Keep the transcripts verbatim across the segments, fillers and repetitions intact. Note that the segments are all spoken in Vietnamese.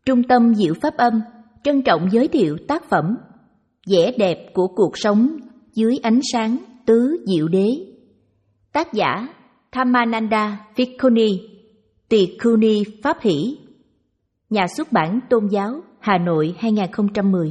Trung tâm Diệu Pháp Âm trân trọng giới thiệu tác phẩm Vẻ đẹp của cuộc sống dưới ánh sáng tứ diệu đế. Tác giả Thammananda Bhikkhuni, Tỳ Khưu Ni Pháp Hỷ. Nhà xuất bản Tôn giáo, Hà Nội hai không một không.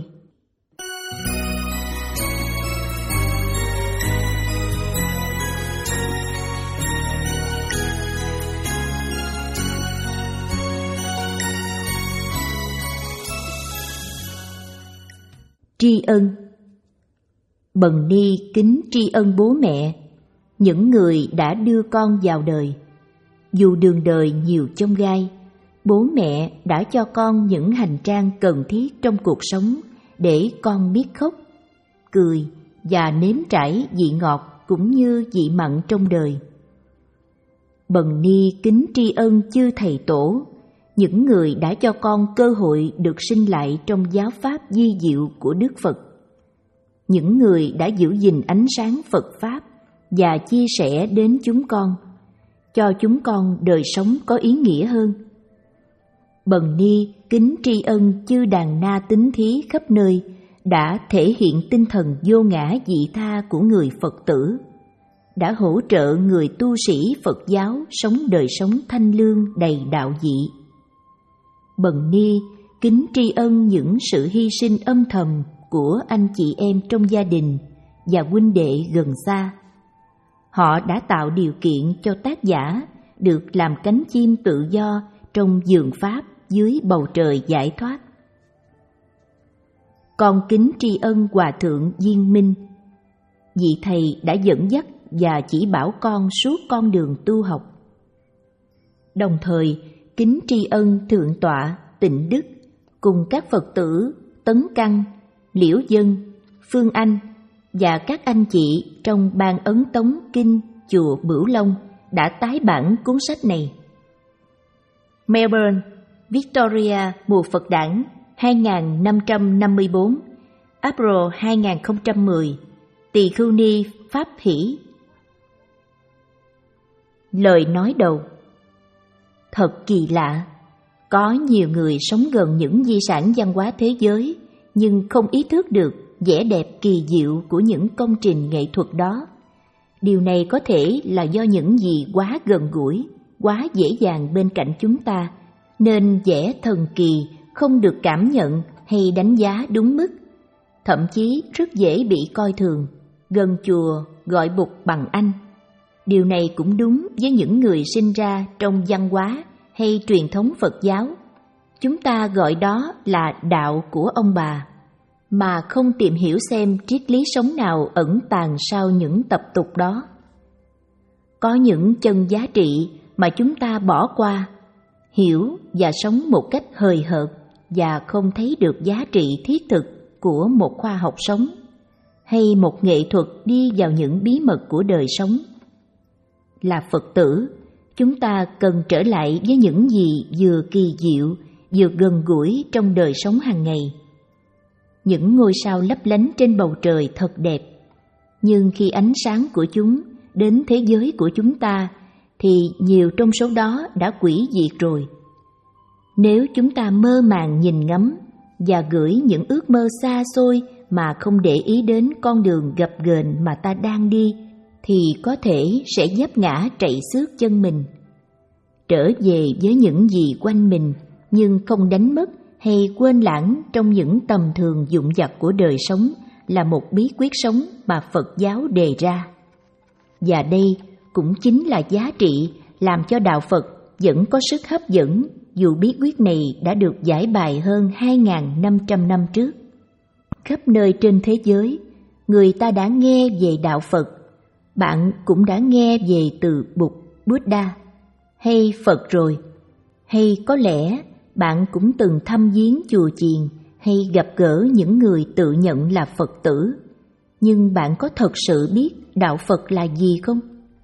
Tri ân. Bần ni kính tri ân bố mẹ, những người đã đưa con vào đời. Dù đường đời nhiều chông gai, bố mẹ đã cho con những hành trang cần thiết trong cuộc sống để con biết khóc, cười và nếm trải vị ngọt cũng như vị mặn trong đời. Bần ni kính tri ân chư thầy tổ, những người đã cho con cơ hội được sinh lại trong giáo pháp di diệu của Đức Phật. Những người đã giữ gìn ánh sáng Phật Pháp và chia sẻ đến chúng con, cho chúng con đời sống có ý nghĩa hơn. Bần ni kính tri ân chư đàn na tín thí khắp nơi đã thể hiện tinh thần vô ngã vị tha của người Phật tử, đã hỗ trợ người tu sĩ Phật giáo sống đời sống thanh lương đầy đạo vị. Bần ni kính tri ân những sự hy sinh âm thầm của anh chị em trong gia đình và huynh đệ gần xa. Họ đã tạo điều kiện cho tác giả được làm cánh chim tự do trong vườn pháp dưới bầu trời giải thoát. Con kính tri ân Hòa thượng Viên Minh, vị thầy đã dẫn dắt và chỉ bảo con suốt con đường tu học. Đồng thời kính tri ân Thượng tọa Tịnh Đức cùng các Phật tử Tấn Căn, Liễu Dân, Phương Anh và các anh chị trong ban ấn tống kinh chùa Bửu Long đã tái bản cuốn sách này. Melbourne, Victoria, mùa Phật đản hai nghìn năm trăm năm mươi tư, April hai nghìn không trăm mười, Tỳ Khưu Ni Pháp Hỷ. Lời nói đầu. Thật kỳ lạ, có nhiều người sống gần những di sản văn hóa thế giới nhưng không ý thức được vẻ đẹp kỳ diệu của những công trình nghệ thuật đó. Điều này có thể là do những gì quá gần gũi, quá dễ dàng bên cạnh chúng ta, nên vẻ thần kỳ không được cảm nhận hay đánh giá đúng mức. Thậm chí rất dễ bị coi thường, gần chùa gọi Bụt bằng anh. Điều này cũng đúng với những người sinh ra trong văn hóa hay truyền thống Phật giáo. Chúng ta gọi đó là đạo của ông bà, mà không tìm hiểu xem triết lý sống nào ẩn tàng sau những tập tục đó. Có những chân giá trị mà chúng ta bỏ qua, hiểu và sống một cách hời hợt và không thấy được giá trị thiết thực của một khoa học sống hay một nghệ thuật đi vào những bí mật của đời sống. Là Phật tử, chúng ta cần trở lại với những gì vừa kỳ diệu, vừa gần gũi trong đời sống hàng ngày. Những ngôi sao lấp lánh trên bầu trời thật đẹp, nhưng khi ánh sáng của chúng đến thế giới của chúng ta thì nhiều trong số đó đã hủy diệt rồi. Nếu chúng ta mơ màng nhìn ngắm và gửi những ước mơ xa xôi mà không để ý đến con đường gập ghềnh mà ta đang đi, thì có thể sẽ vấp ngã trậy xước chân mình. Trở về với những gì quanh mình nhưng không đánh mất hay quên lãng trong những tầm thường vụn vặt của đời sống là một bí quyết sống mà Phật giáo đề ra. Và đây cũng chính là giá trị làm cho đạo Phật vẫn có sức hấp dẫn, dù bí quyết này đã được giải bài hơn hai nghìn năm trăm năm trước. Khắp nơi trên thế giới, người ta đã nghe về đạo Phật. Bạn cũng đã nghe về từ Bụt, Buddha hay Phật rồi. Hay có lẽ bạn cũng từng thăm viếng chùa chiền hay gặp gỡ những người tự nhận là Phật tử. Nhưng bạn có thật sự biết đạo Phật là gì không?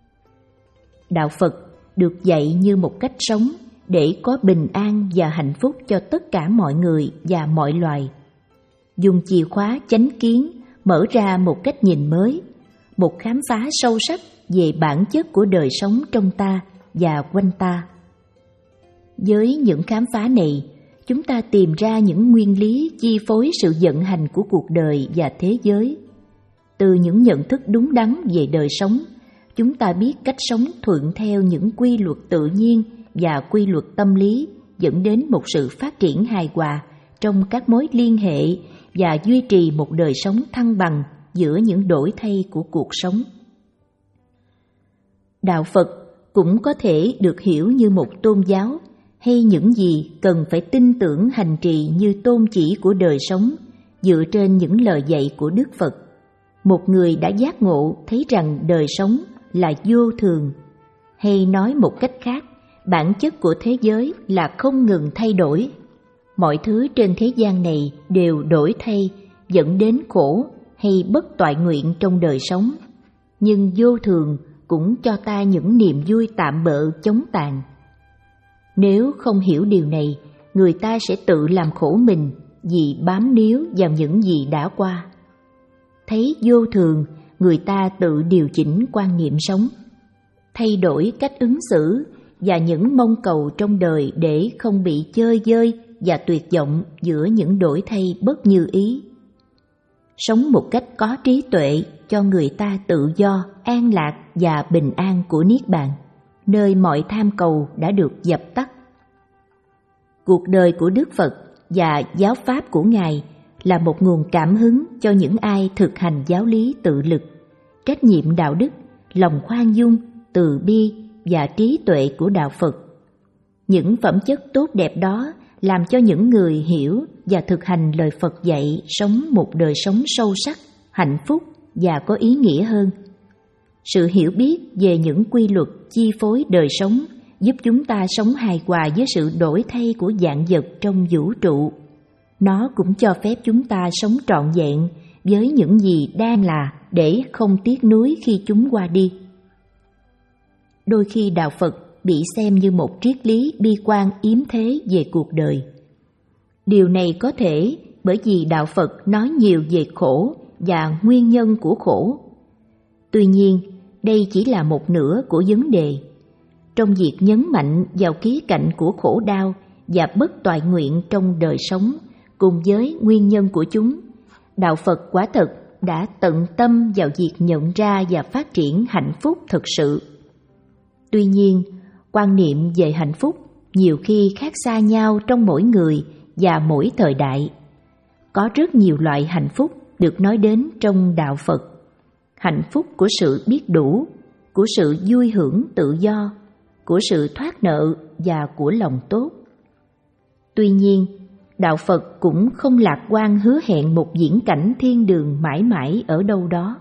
Đạo Phật được dạy như một cách sống để có bình an và hạnh phúc cho tất cả mọi người và mọi loài. Dùng chìa khóa chánh kiến mở ra một cách nhìn mới, một khám phá sâu sắc về bản chất của đời sống trong ta và quanh ta. Với những khám phá này, chúng ta tìm ra những nguyên lý chi phối sự vận hành của cuộc đời và thế giới. Từ những nhận thức đúng đắn về đời sống, chúng ta biết cách sống thuận theo những quy luật tự nhiên và quy luật tâm lý, dẫn đến một sự phát triển hài hòa trong các mối liên hệ và duy trì một đời sống thăng bằng giữa những đổi thay của cuộc sống. Đạo Phật cũng có thể được hiểu như một tôn giáo, hay những gì cần phải tin tưởng hành trì như tôn chỉ của đời sống dựa trên những lời dạy của Đức Phật. Một người đã giác ngộ thấy rằng đời sống là vô thường, hay nói một cách khác, bản chất của thế giới là không ngừng thay đổi. Mọi thứ trên thế gian này đều đổi thay, dẫn đến khổ hay bất toại nguyện trong đời sống. Nhưng vô thường cũng cho ta những niềm vui tạm bợ chóng tàn. Nếu không hiểu điều này, người ta sẽ tự làm khổ mình vì bám níu vào những gì đã qua. Thấy vô thường, người ta tự điều chỉnh quan niệm sống, thay đổi cách ứng xử và những mong cầu trong đời để không bị chơi vơi và tuyệt vọng giữa những đổi thay bất như ý. Sống một cách có trí tuệ cho người ta tự do, an lạc và bình an của Niết Bàn, nơi mọi tham cầu đã được dập tắt. Cuộc đời của Đức Phật và giáo pháp của Ngài là một nguồn cảm hứng cho những ai thực hành giáo lý tự lực, trách nhiệm đạo đức, lòng khoan dung, từ bi và trí tuệ của đạo Phật. Những phẩm chất tốt đẹp đó làm cho những người hiểu và thực hành lời Phật dạy sống một đời sống sâu sắc, hạnh phúc và có ý nghĩa hơn. Sự hiểu biết về những quy luật chi phối đời sống giúp chúng ta sống hài hòa với sự đổi thay của vạn vật trong vũ trụ. Nó cũng cho phép chúng ta sống trọn vẹn với những gì đang là để không tiếc nuối khi chúng qua đi. Đôi khi đạo Phật bị xem như một triết lý bi quan yếm thế về cuộc đời. Điều này có thể bởi vì đạo Phật nói nhiều về khổ và nguyên nhân của khổ. Tuy nhiên, đây chỉ là một nửa của vấn đề. Trong việc nhấn mạnh vào khía cạnh của khổ đau và bất toại nguyện trong đời sống cùng với nguyên nhân của chúng, đạo Phật quả thật đã tận tâm vào việc nhận ra và phát triển hạnh phúc thực sự. Tuy nhiên, quan niệm về hạnh phúc nhiều khi khác xa nhau trong mỗi người và mỗi thời đại. Có rất nhiều loại hạnh phúc được nói đến trong đạo Phật. Hạnh phúc của sự biết đủ, của sự vui hưởng tự do, của sự thoát nợ và của lòng tốt. Tuy nhiên, đạo Phật cũng không lạc quan hứa hẹn một viễn cảnh thiên đường mãi mãi ở đâu đó.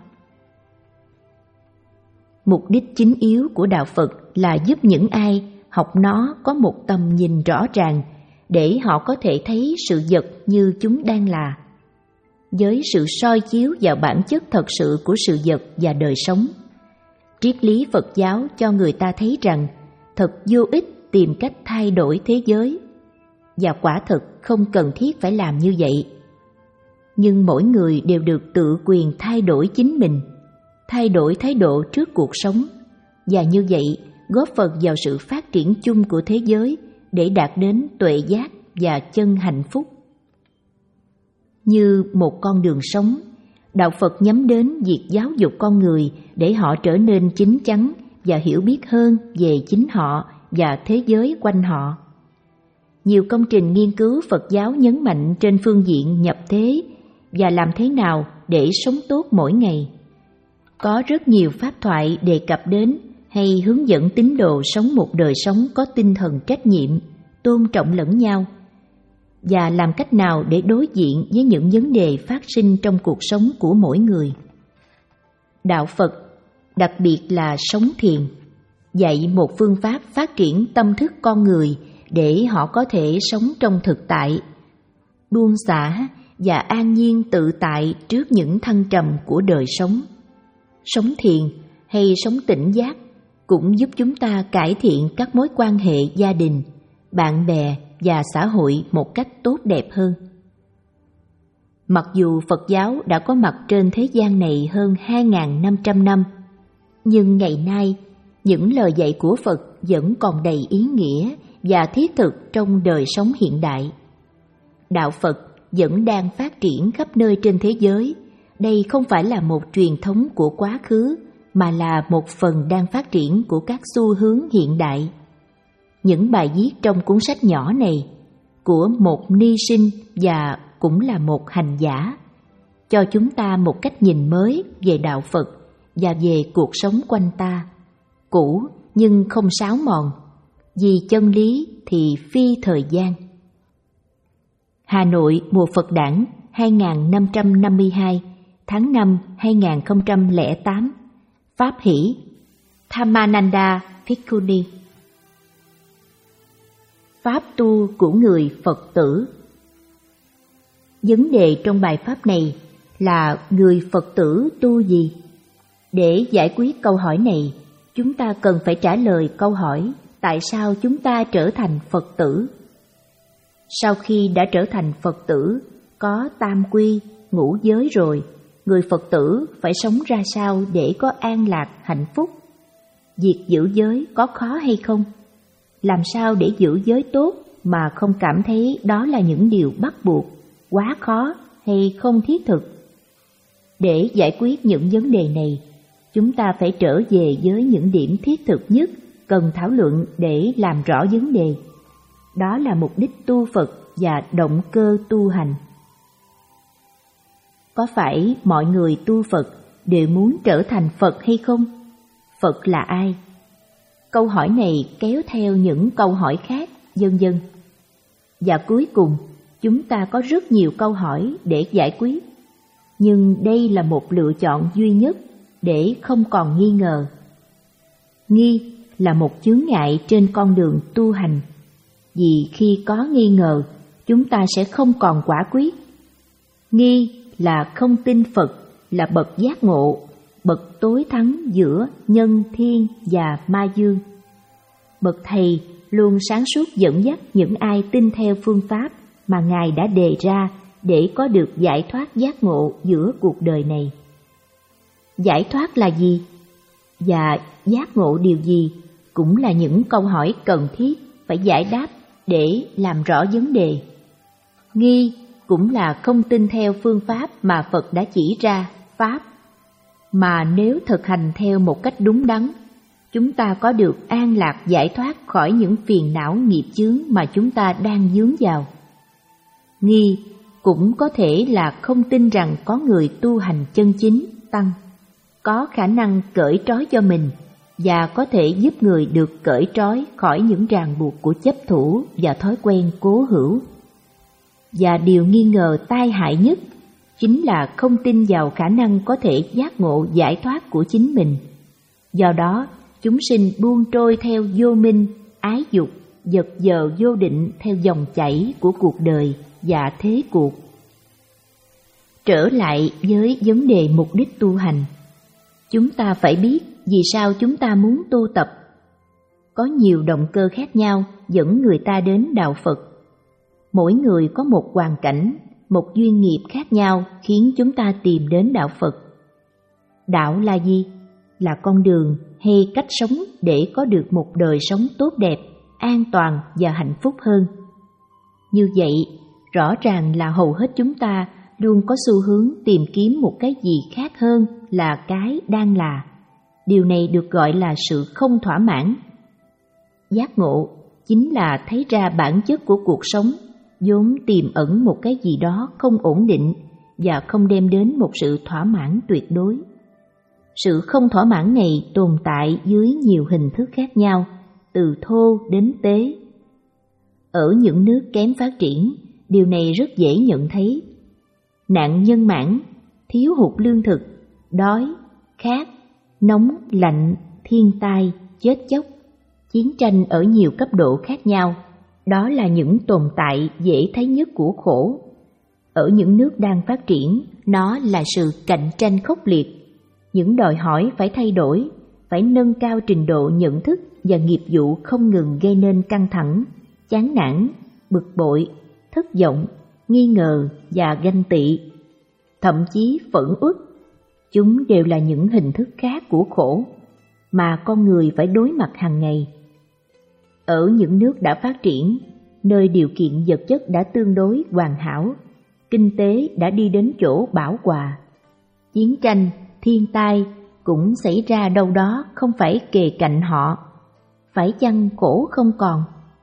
Mục đích chính yếu của đạo Phật là giúp những ai học nó có một tầm nhìn rõ ràng để họ có thể thấy sự vật như chúng đang là, với sự soi chiếu vào bản chất thật sự của sự vật và đời sống. Triết lý Phật giáo cho người ta thấy rằng thật vô ích tìm cách thay đổi thế giới, và quả thực không cần thiết phải làm như vậy. Nhưng mỗi người đều được tự quyền thay đổi chính mình, thay đổi thái độ trước cuộc sống, và như vậy góp phần vào sự phát triển chung của thế giới để đạt đến tuệ giác và chân hạnh phúc. Như một con đường sống, đạo Phật nhắm đến việc giáo dục con người để họ trở nên chín chắn và hiểu biết hơn về chính họ và thế giới quanh họ. Nhiều công trình nghiên cứu Phật giáo nhấn mạnh trên phương diện nhập thế và làm thế nào để sống tốt mỗi ngày. Có rất nhiều pháp thoại đề cập đến hay hướng dẫn tín đồ sống một đời sống có tinh thần trách nhiệm, tôn trọng lẫn nhau, và làm cách nào để đối diện với những vấn đề phát sinh trong cuộc sống của mỗi người. Đạo Phật, đặc biệt là sống thiền, dạy một phương pháp phát triển tâm thức con người để họ có thể sống trong thực tại, buông xả và an nhiên tự tại trước những thăng trầm của đời sống. Sống thiền hay sống tỉnh giác cũng giúp chúng ta cải thiện các mối quan hệ gia đình, bạn bè và xã hội một cách tốt đẹp hơn. Mặc dù Phật giáo đã có mặt trên thế gian này hơn hai nghìn năm trăm năm, nhưng ngày nay những lời dạy của Phật vẫn còn đầy ý nghĩa và thiết thực trong đời sống hiện đại. đạo Phật vẫn đang phát triển khắp nơi trên thế giới. Đây không phải là một truyền thống của quá khứ, mà là một phần đang phát triển của các xu hướng hiện đại. Những bài viết trong cuốn sách nhỏ này của một ni sinh và cũng là một hành giả cho chúng ta một cách nhìn mới về đạo Phật và về cuộc sống quanh ta, cũ nhưng không xáo mòn, vì chân lý thì phi thời gian. Hà Nội mùa Phật đản hai nghìn năm trăm năm mươi hai, tháng năm hai nghìn không trăm lẻ tám, Pháp Hỷ, Thamananda Bhikkhuni. Pháp tu của người Phật tử. Vấn đề trong bài pháp này là người Phật tử tu gì? Để giải quyết câu hỏi này, chúng ta cần phải trả lời câu hỏi tại sao chúng ta trở thành Phật tử. Sau khi đã trở thành Phật tử, có tam quy, ngũ giới rồi, người Phật tử phải sống ra sao để có an lạc, hạnh phúc? Việc giữ giới có khó hay không? Làm sao để giữ giới tốt mà không cảm thấy đó là những điều bắt buộc, quá khó hay không thiết thực? Để giải quyết những vấn đề này, chúng ta phải trở về với những điểm thiết thực nhất cần thảo luận để làm rõ vấn đề. Đó là mục đích tu Phật và động cơ tu hành. Có phải mọi người tu Phật đều muốn trở thành Phật hay không? Phật là ai? Câu hỏi này kéo theo những câu hỏi khác, vân vân. Và cuối cùng, chúng ta có rất nhiều câu hỏi để giải quyết. Nhưng đây là một lựa chọn duy nhất để không còn nghi ngờ. Nghi là một chướng ngại trên con đường tu hành. Vì khi có nghi ngờ, chúng ta sẽ không còn quả quyết. Nghi là không tin Phật là bậc giác ngộ, bậc tối thắng giữa nhân thiên và ma dương. Bậc thầy luôn sáng suốt dẫn dắt những ai tin theo phương pháp mà Ngài đã đề ra để có được giải thoát giác ngộ giữa cuộc đời này. Giải thoát là gì? Và giác ngộ điều gì? Cũng là những câu hỏi cần thiết phải giải đáp để làm rõ vấn đề. Nghi cũng là không tin theo phương pháp mà Phật đã chỉ ra, pháp. Mà nếu thực hành theo một cách đúng đắn, chúng ta có được an lạc giải thoát khỏi những phiền não nghiệp chướng mà chúng ta đang vướng vào. Nghi cũng có thể là không tin rằng có người tu hành chân chính, tăng, có khả năng cởi trói cho mình và có thể giúp người được cởi trói khỏi những ràng buộc của chấp thủ và thói quen cố hữu. Và điều nghi ngờ tai hại nhất chính là không tin vào khả năng có thể giác ngộ giải thoát của chính mình. Do đó, chúng sinh buông trôi theo vô minh, ái dục, vật vờ vô định theo dòng chảy của cuộc đời và thế cuộc. Trở lại với vấn đề mục đích tu hành, chúng ta phải biết vì sao chúng ta muốn tu tập. Có nhiều động cơ khác nhau dẫn người ta đến đạo Phật. Mỗi người có một hoàn cảnh, một duyên nghiệp khác nhau khiến chúng ta tìm đến đạo Phật. Đạo là gì? Là con đường hay cách sống để có được một đời sống tốt đẹp, an toàn và hạnh phúc hơn. Như vậy, rõ ràng là hầu hết chúng ta luôn có xu hướng tìm kiếm một cái gì khác hơn là cái đang là. Điều này được gọi là sự không thỏa mãn. Giác ngộ chính là thấy ra bản chất của cuộc sống, vốn tiềm ẩn một cái gì đó không ổn định và không đem đến một sự thỏa mãn tuyệt đối. Sự không thỏa mãn này tồn tại dưới nhiều hình thức khác nhau, từ thô đến tế. Ở những nước kém phát triển, điều này rất dễ nhận thấy. Nạn nhân mãn, thiếu hụt lương thực, đói, khát, nóng, lạnh, thiên tai, chết chóc, chiến tranh ở nhiều cấp độ khác nhau, đó là những tồn tại dễ thấy nhất của khổ. Ở những nước đang phát triển, nó là sự cạnh tranh khốc liệt, những đòi hỏi phải thay đổi, phải nâng cao trình độ nhận thức và nghiệp vụ không ngừng gây nên căng thẳng, chán nản, bực bội, thất vọng, nghi ngờ và ganh tị, thậm chí phẫn uất. Chúng đều là những hình thức khác của khổ mà con người phải đối mặt hàng ngày. Ở những nước đã phát triển, nơi điều kiện vật chất đã tương đối hoàn hảo, kinh tế đã đi đến chỗ bão hòa. Chiến tranh, thiên tai cũng xảy ra đâu đó không phải kề cạnh họ. Phải chăng khổ không còn?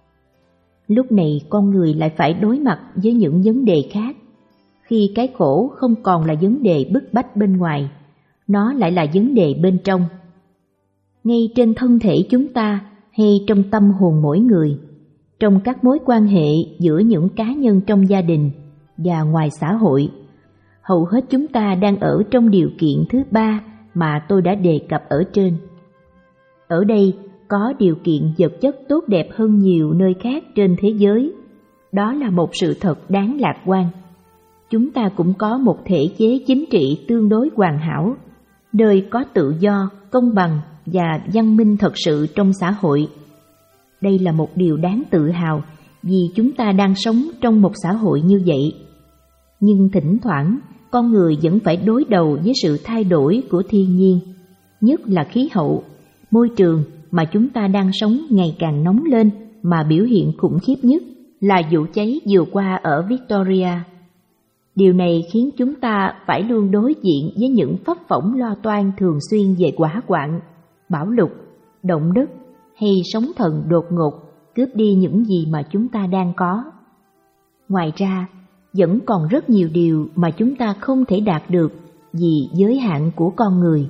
Lúc này con người lại phải đối mặt với những vấn đề khác. Khi cái khổ không còn là vấn đề bức bách bên ngoài, nó lại là vấn đề bên trong. Ngay trên thân thể chúng ta hay trong tâm hồn mỗi người, trong các mối quan hệ giữa những cá nhân trong gia đình và ngoài xã hội, hầu hết chúng ta đang ở trong điều kiện thứ ba mà tôi đã đề cập ở trên. Ở đây có điều kiện vật chất tốt đẹp hơn nhiều nơi khác trên thế giới. Đó là một sự thật đáng lạc quan. Chúng ta cũng có một thể chế chính trị tương đối hoàn hảo, nơi có tự do, công bằng và văn minh thật sự trong xã hội. Đây là một điều đáng tự hào vì chúng ta đang sống trong một xã hội như vậy. Nhưng thỉnh thoảng, con người vẫn phải đối đầu với sự thay đổi của thiên nhiên, nhất là khí hậu, môi trường mà chúng ta đang sống ngày càng nóng lên, mà biểu hiện khủng khiếp nhất là vụ cháy vừa qua ở Victoria. Điều này khiến chúng ta phải luôn đối diện với những phấp phỏng lo toan thường xuyên về hỏa hoạn, bão lụt, động đất hay sóng thần đột ngột cướp đi những gì mà chúng ta đang có. Ngoài ra, vẫn còn rất nhiều điều mà chúng ta không thể đạt được vì giới hạn của con người.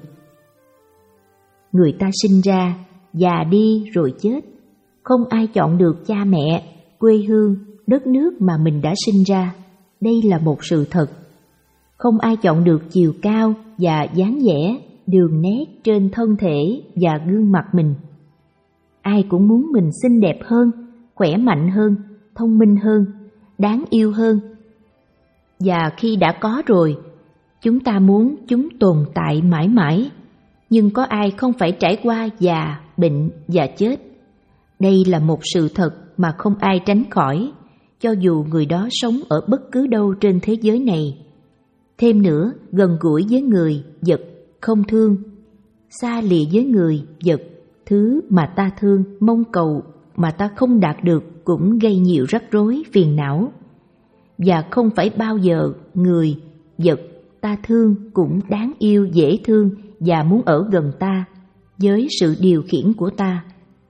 Người ta sinh ra, già đi rồi chết. Không ai chọn được cha mẹ, quê hương, đất nước mà mình đã sinh ra. Đây là một sự thật. Không ai chọn được chiều cao và dáng vẻ, đường nét trên thân thể và gương mặt mình. Ai cũng muốn mình xinh đẹp hơn, khỏe mạnh hơn, thông minh hơn, đáng yêu hơn. Và khi đã có rồi, chúng ta muốn chúng tồn tại mãi mãi. Nhưng có ai không phải trải qua già, bệnh và chết? Đây là một sự thật mà không ai tránh khỏi, cho dù người đó sống ở bất cứ đâu trên thế giới này. Thêm nữa, gần gũi với người, vật, không thương. Xa lìa với người, vật, thứ mà ta thương, mong cầu mà ta không đạt được cũng gây nhiều rắc rối, phiền não. Và không phải bao giờ người, vật, ta thương cũng đáng yêu, dễ thương và muốn ở gần ta, với sự điều khiển của ta.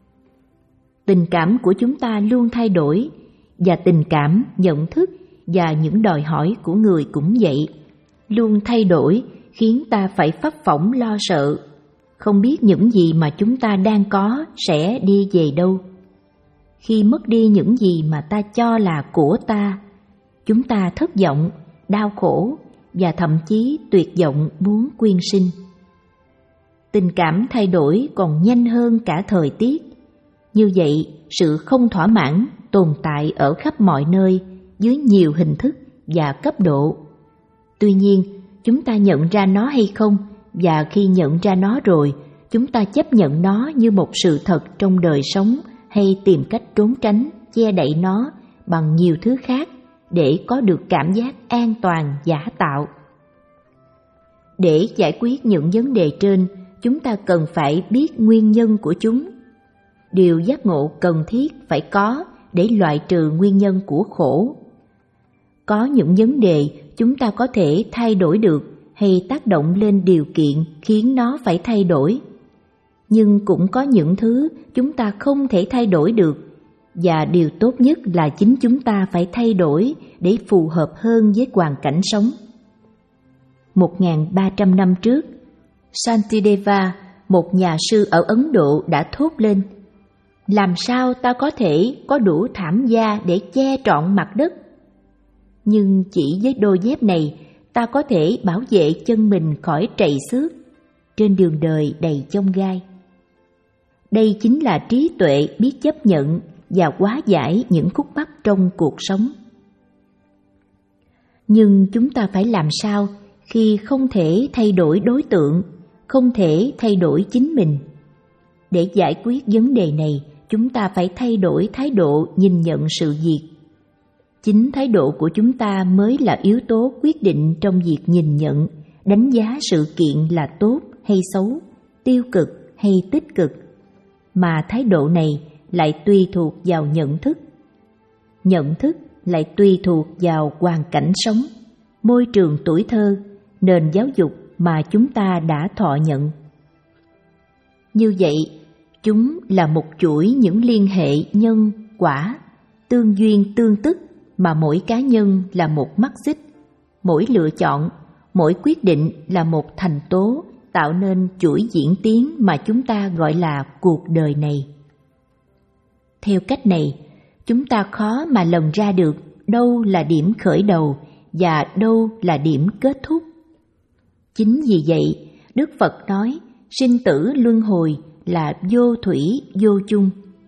Tình cảm của chúng ta luôn thay đổi, và tình cảm, nhận thức và những đòi hỏi của người cũng vậy, luôn thay đổi, khiến ta phải phấp phỏng lo sợ, không biết những gì mà chúng ta đang có sẽ đi về đâu. Khi mất đi những gì mà ta cho là của ta, chúng ta thất vọng, đau khổ và thậm chí tuyệt vọng muốn quyên sinh. Tình cảm thay đổi còn nhanh hơn cả thời tiết. Như vậy, sự không thỏa mãn tồn tại ở khắp mọi nơi dưới nhiều hình thức và cấp độ. Tuy nhiên, chúng ta nhận ra nó hay không, và khi nhận ra nó rồi, chúng ta chấp nhận nó như một sự thật trong đời sống hay tìm cách trốn tránh, che đậy nó bằng nhiều thứ khác để có được cảm giác an toàn giả tạo. Để giải quyết những vấn đề trên, chúng ta cần phải biết nguyên nhân của chúng. Điều giác ngộ cần thiết phải có để loại trừ nguyên nhân của khổ. Có những vấn đề chúng ta có thể thay đổi được hay tác động lên điều kiện khiến nó phải thay đổi. Nhưng cũng có những thứ chúng ta không thể thay đổi được, và điều tốt nhất là chính chúng ta phải thay đổi để phù hợp hơn với hoàn cảnh sống. một nghìn ba trăm năm trước, Shantideva, một nhà sư ở Ấn Độ đã thốt lên: làm sao ta có thể có đủ thảm da để che trọn mặt đất? Nhưng chỉ với đôi dép này, ta có thể bảo vệ chân mình khỏi trầy xước trên đường đời đầy chông gai. Đây chính là trí tuệ biết chấp nhận và hóa giải những khúc mắc trong cuộc sống. Nhưng chúng ta phải làm sao khi không thể thay đổi đối tượng, không thể thay đổi chính mình? Để giải quyết vấn đề này, chúng ta phải thay đổi thái độ nhìn nhận sự việc. Chính thái độ của chúng ta mới là yếu tố quyết định trong việc nhìn nhận, đánh giá sự kiện là tốt hay xấu, tiêu cực hay tích cực, mà thái độ này lại tùy thuộc vào nhận thức. nhận thức lại tùy thuộc vào hoàn cảnh sống, môi trường tuổi thơ, nền giáo dục mà chúng ta đã thọ nhận. Như vậy, chúng là một chuỗi những liên hệ nhân, quả, tương duyên tương tức mà mỗi cá nhân là một mắt xích, mỗi lựa chọn, mỗi quyết định là một thành tố tạo nên chuỗi diễn tiến mà chúng ta gọi là cuộc đời này. Theo cách này, chúng ta khó mà lần ra được đâu là điểm khởi đầu và đâu là điểm kết thúc. Chính vì vậy, Đức Phật nói sinh tử luân hồi là vô thủy vô chung.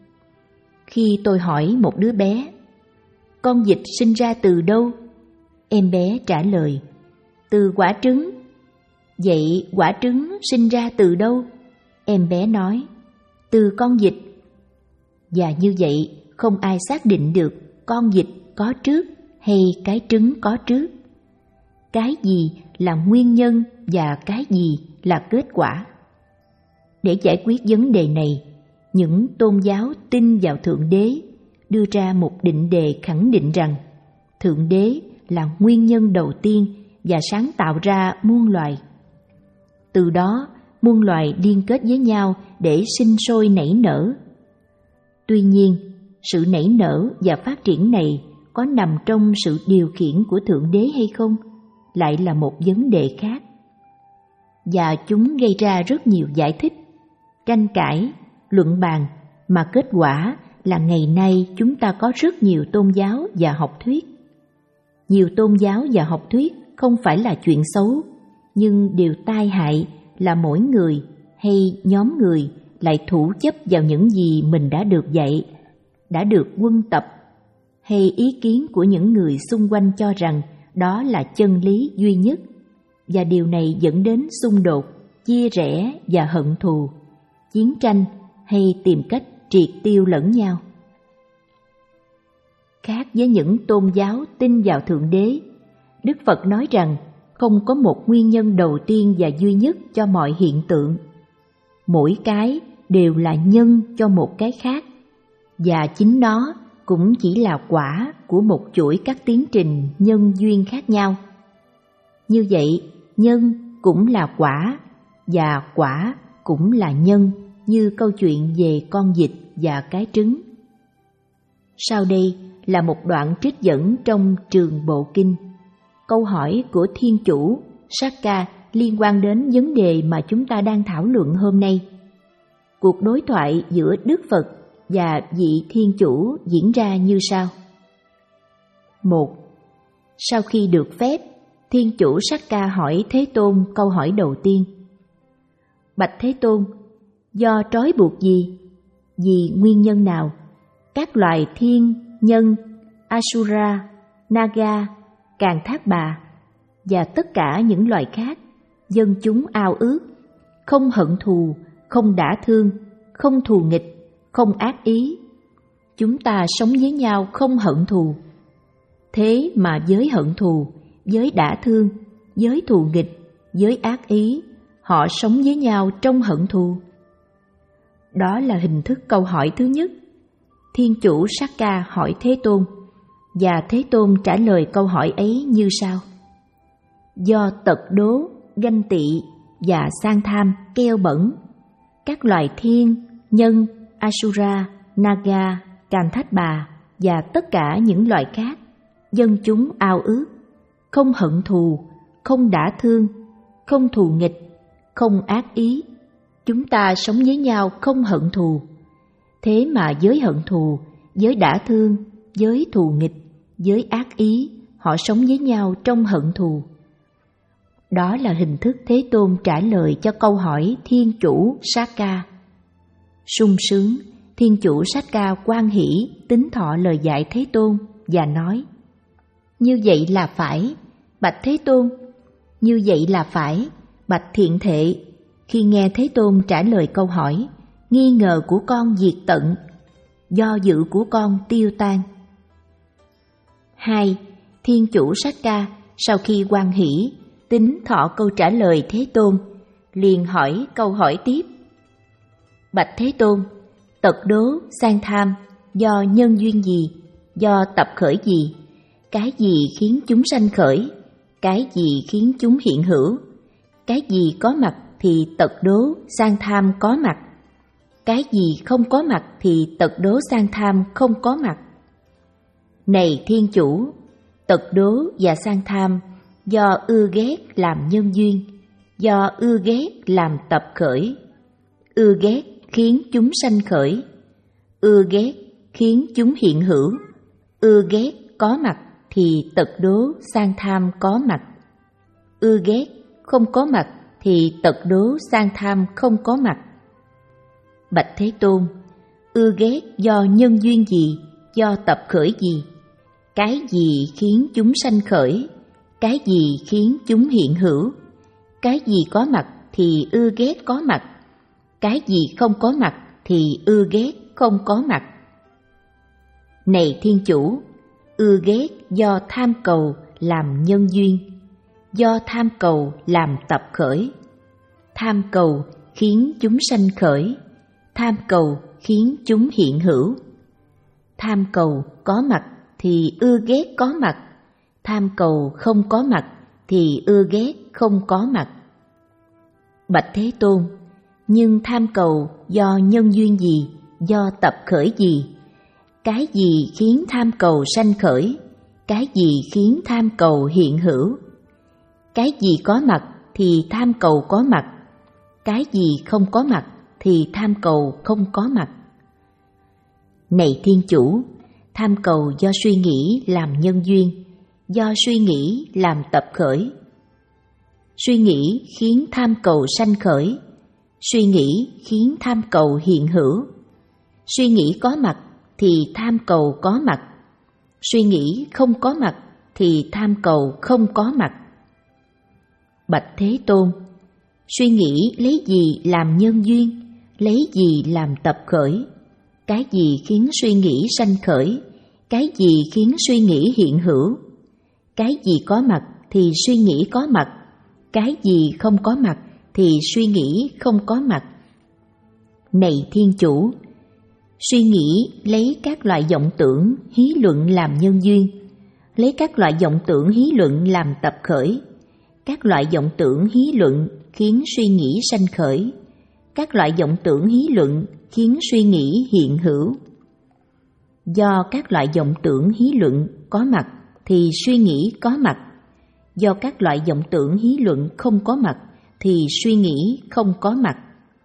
Khi tôi hỏi một đứa bé, con vịt sinh ra từ đâu? Em bé trả lời, từ quả trứng. Vậy quả trứng sinh ra từ đâu? Em bé nói, từ con vịt. Và như vậy, không ai xác định được con vịt có trước hay cái trứng có trước. Cái gì là nguyên nhân và cái gì là kết quả? Để giải quyết vấn đề này, những tôn giáo tin vào Thượng Đế đưa ra một định đề khẳng định rằng Thượng Đế là nguyên nhân đầu tiên và sáng tạo ra muôn loài. Từ đó, muôn loài liên kết với nhau để sinh sôi nảy nở. Tuy nhiên, sự nảy nở và phát triển này có nằm trong sự điều khiển của Thượng Đế hay không, lại là một vấn đề khác. Và chúng gây ra rất nhiều giải thích, tranh cãi, luận bàn, mà kết quả là ngày nay chúng ta có rất nhiều tôn giáo và học thuyết. Nhiều tôn giáo và học thuyết không phải là chuyện xấu, nhưng điều tai hại là mỗi người hay nhóm người lại thủ chấp vào những gì mình đã được dạy, đã được huân tập, hay ý kiến của những người xung quanh cho rằng đó là chân lý duy nhất, và điều này dẫn đến xung đột, chia rẽ và hận thù, chiến tranh hay tìm cách triệt tiêu lẫn nhau. Khác với những tôn giáo tin vào Thượng Đế, Đức Phật nói rằng không có một nguyên nhân đầu tiên và duy nhất cho mọi hiện tượng. Mỗi cái đều là nhân cho một cái khác, và chính nó cũng chỉ là quả của một chuỗi các tiến trình nhân duyên khác nhau. Như vậy, nhân cũng là quả, và quả cũng là nhân, như câu chuyện về con vịt và cái trứng. Sau đây là một đoạn trích dẫn trong Trường Bộ Kinh. Câu hỏi của Thiên Chủ Sakka liên quan đến vấn đề mà chúng ta đang thảo luận hôm nay. Cuộc đối thoại giữa Đức Phật và vị Thiên Chủ diễn ra như sau. một. Sau khi được phép, Thiên Chủ Sakka hỏi Thế Tôn câu hỏi đầu tiên. Bạch Thế Tôn, do trói buộc gì? Vì nguyên nhân nào? Các loài thiên, nhân, Asura, Naga, Càn Thác Bà và tất cả những loài khác, dân chúng ao ước, không hận thù, không đả thương, không thù nghịch, không ác ý. Chúng ta sống với nhau không hận thù. Thế mà với hận thù, với đả thương, với thù nghịch, với ác ý, họ sống với nhau trong hận thù. Đó là hình thức câu hỏi thứ nhất. Thiên Chủ Sakka hỏi Thế Tôn, và Thế Tôn trả lời câu hỏi ấy như sau. Do tật đố, ganh tị và sang tham keo bẩn, các loài thiên, nhân, Asura, Naga, Càn Thách Bà và tất cả những loài khác, dân chúng ao ước, không hận thù, không đả thương, không thù nghịch, không ác ý. Chúng ta sống với nhau không hận thù. Thế mà với hận thù, với đả thương, với thù nghịch, với ác ý, họ sống với nhau trong hận thù. Đó là hình thức Thế Tôn trả lời cho câu hỏi Thiên Chủ Sakka. Sung sướng, Thiên Chủ Sakka hoan hỷ tín thọ lời dạy Thế Tôn và nói: Như vậy là phải, bạch Thế Tôn. Như vậy là phải, bạch Thiện Thệ. Khi nghe Thế Tôn trả lời câu hỏi, nghi ngờ của con diệt tận, do dự của con tiêu tan. Hai. Thiên Chủ Sakka sau khi hoan hỷ tín thọ câu trả lời Thế Tôn, liền hỏi câu hỏi tiếp. Bạch Thế Tôn, tật đố, sang tham do nhân duyên gì? do tập khởi gì? Cái gì khiến chúng sanh khởi? Cái gì khiến chúng hiện hữu? Cái gì có mặt thì tật đố sang tham có mặt. Cái gì không có mặt thì tật đố sang tham không có mặt. Này Thiên Chủ, tật đố và sang tham do ưa ghét làm nhân duyên, do ưa ghét làm tập khởi. Ưa ghét khiến chúng sanh khởi, ưa ghét khiến chúng hiện hữu. Ưa ghét có mặt thì tật đố sang tham có mặt. Ưa ghét không có mặt thì tật đố sang tham không có mặt. Bạch Thế Tôn, ưa ghét do nhân duyên gì, do tập khởi gì? Cái gì khiến chúng sanh khởi? Cái gì khiến chúng hiện hữu? Cái gì có mặt thì ưa ghét có mặt. Cái gì không có mặt thì ưa ghét không có mặt. Này Thiên Chủ, ưa ghét do tham cầu làm nhân duyên, do tham cầu làm tập khởi. Tham cầu khiến chúng sanh khởi, tham cầu khiến chúng hiện hữu. Tham cầu có mặt thì ưa ghét có mặt, tham cầu không có mặt thì ưa ghét không có mặt. Bạch Thế Tôn, nhưng tham cầu do nhân duyên gì, do tập khởi gì? Cái gì khiến tham cầu sanh khởi? Cái gì khiến tham cầu hiện hữu? Cái gì có mặt thì tham cầu có mặt, cái gì không có mặt thì tham cầu không có mặt. Này Thiên Chủ, tham cầu do suy nghĩ làm nhân duyên, do suy nghĩ làm tập khởi. Suy nghĩ khiến tham cầu sanh khởi, suy nghĩ khiến tham cầu hiện hữu. Suy nghĩ có mặt thì tham cầu có mặt, suy nghĩ không có mặt thì tham cầu không có mặt. Bạch Thế Tôn, suy nghĩ lấy gì làm nhân duyên, lấy gì làm tập khởi? Cái gì khiến suy nghĩ sanh khởi? Cái gì khiến suy nghĩ hiện hữu? Cái gì có mặt thì suy nghĩ có mặt, cái gì không có mặt thì suy nghĩ không có mặt. Này Thiên Chủ, suy nghĩ lấy các loại vọng tưởng hí luận làm nhân duyên, lấy các loại vọng tưởng hí luận làm tập khởi. Các loại vọng tưởng hí luận khiến suy nghĩ sanh khởi, các loại vọng tưởng hí luận khiến suy nghĩ hiện hữu. Do các loại vọng tưởng hí luận có mặt thì suy nghĩ có mặt, do các loại vọng tưởng hí luận không có mặt thì suy nghĩ không có mặt.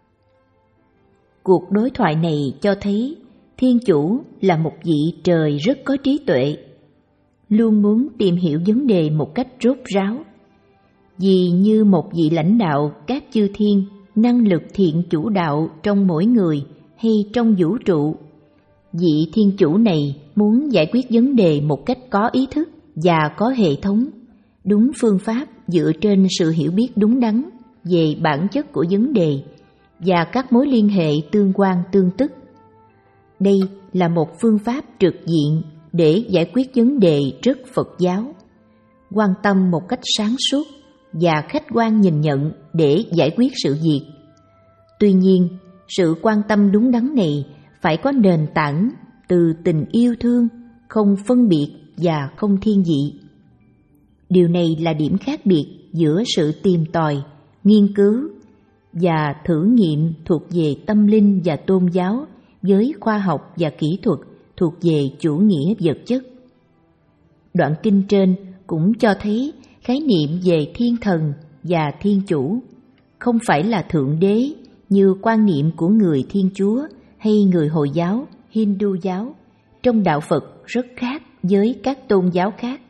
Cuộc đối thoại này cho thấy Thiên Chủ là một vị trời rất có trí tuệ, luôn muốn tìm hiểu vấn đề một cách rốt ráo. Vì như một vị lãnh đạo các chư thiên, năng lực thiện chủ đạo trong mỗi người hay trong vũ trụ, vị Thiên Chủ này muốn giải quyết vấn đề một cách có ý thức và có hệ thống, đúng phương pháp dựa trên sự hiểu biết đúng đắn về bản chất của vấn đề và các mối liên hệ tương quan tương tức. Đây là một phương pháp trực diện để giải quyết vấn đề rất Phật giáo, quan tâm một cách sáng suốt và khách quan nhìn nhận để giải quyết sự việc. Tuy nhiên, sự quan tâm đúng đắn này phải có nền tảng từ tình yêu thương, không phân biệt và không thiên vị. Điều này là điểm khác biệt giữa sự tìm tòi, nghiên cứu và thử nghiệm thuộc về tâm linh và tôn giáo với khoa học và kỹ thuật thuộc về chủ nghĩa vật chất. Đoạn kinh trên cũng cho thấy khái niệm về thiên thần và thiên chủ không phải là thượng đế như quan niệm của người Thiên Chúa hay người Hồi giáo, Hindu giáo. Trong đạo Phật rất khác với các tôn giáo khác.